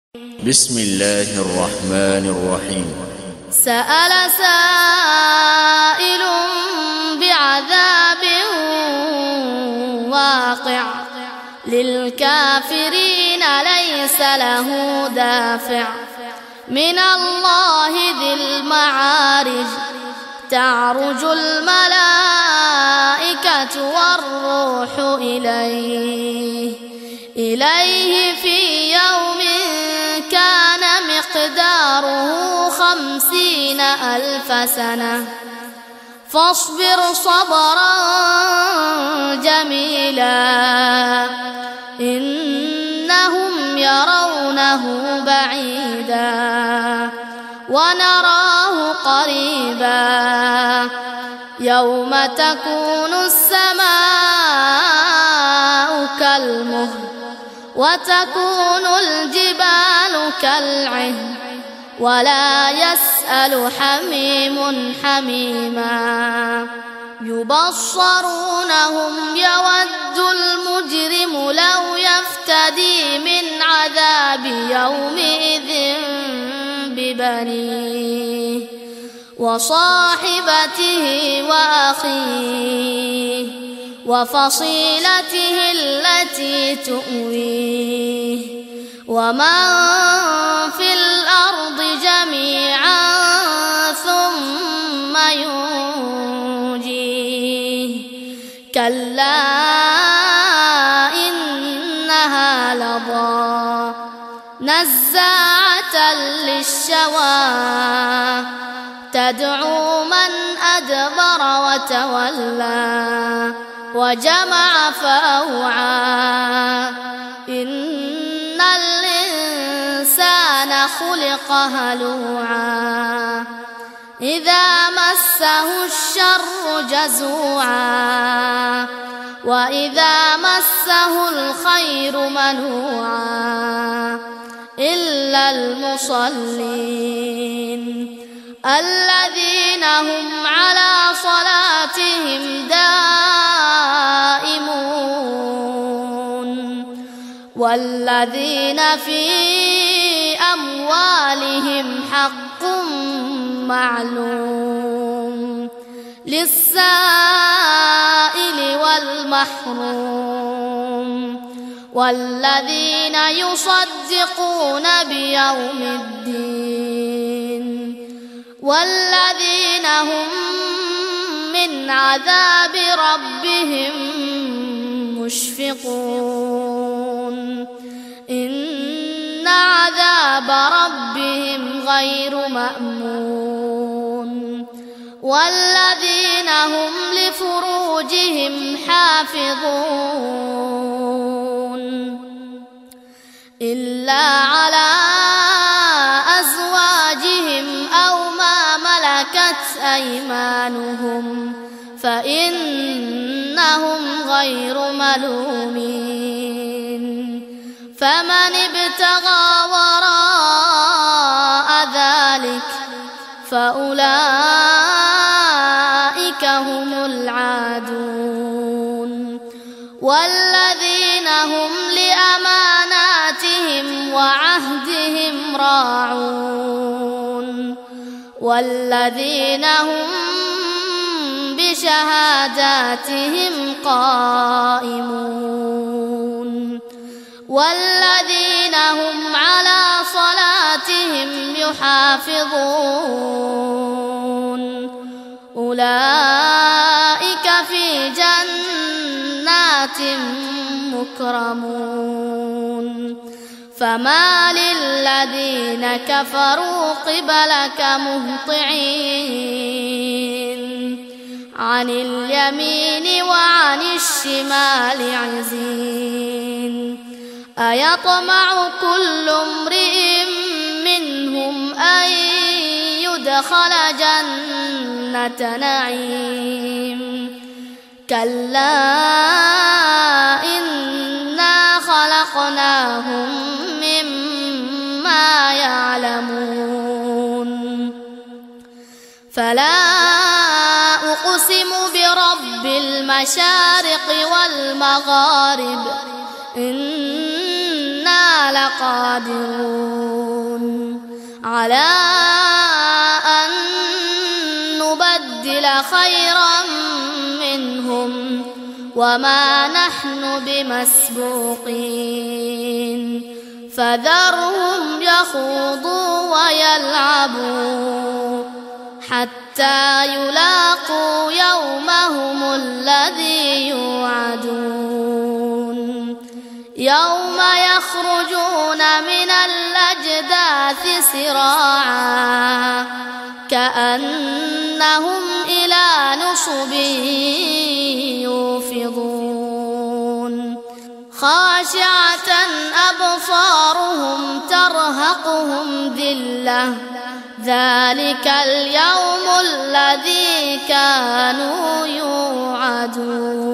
بسم الله الرحمن الرحيم. سأل سائل بعذاب واقع للكافرين ليس له دافع من الله ذي المعارج تعرج الملائكة والروح إليه في يوم كان مقداره 50,000 سنة فاصبر صبرا جميلا إنهم يرونه بعيدا ونراه قريبا يوم تكون السماء كالمهل وتكون الجبال كالعهن ولا يسأل حميم حميما يبصرونهم يود المجرم لو يفتدي من عذاب يومئذ ببنيه وصاحبته وأخيه وفصيلته التي تؤويه ومن في الأرض جميعا ثم ينجيه كلا إنها لظى نزاعة للشوى تدعو من أدبر وتولى وجمع فأوعى إن الإنسان خلق هلوعا إذا مسه الشر جزوعا وإذا مسه الخير منوعا إلا المصلين الذين هم على صلاتهم دائمون والذين في أموالهم حق معلوم للسائل والمحروم والذين يصدقون بيوم الدين والذين هم من عذاب ربهم مشفقون إن عذاب ربهم غير مأمون والذين هم لفروجهم حافظون إلا على أزواجهم أو ما ملكت أيمانهم فإنهم غير ملومين فمن ابتغى وراء ذلك فأولئك هم العادون والذين هم لأماناتهم وعهدهم راعون والذين هم بشهاداتهم قائمون والذين هم على صلاتهم يحافظون أولئك في جنات مكرمون فما للذين كفروا قبلك مهطعين عن اليمين وعن الشمال عزين أيطمع كل امرئ منهم أن يدخل جنة نعيم كلا إنا خلقناهم مما يعلمون فلا أقسم برب المشارق والمغارب إنا لقادرون على أن نبدل خيرا منهم وما نحن بمسبوقين فذرهم يخوضوا ويلعبوا حتى يلاقوا يومهم الذي يوعدون يوم يخرجون من الأجداث سراعا كأنهم إلى نصب يوفضون خاشعة أبصارهم ترهقهم ذلة ذلك اليوم الذي كانوا يوعدون.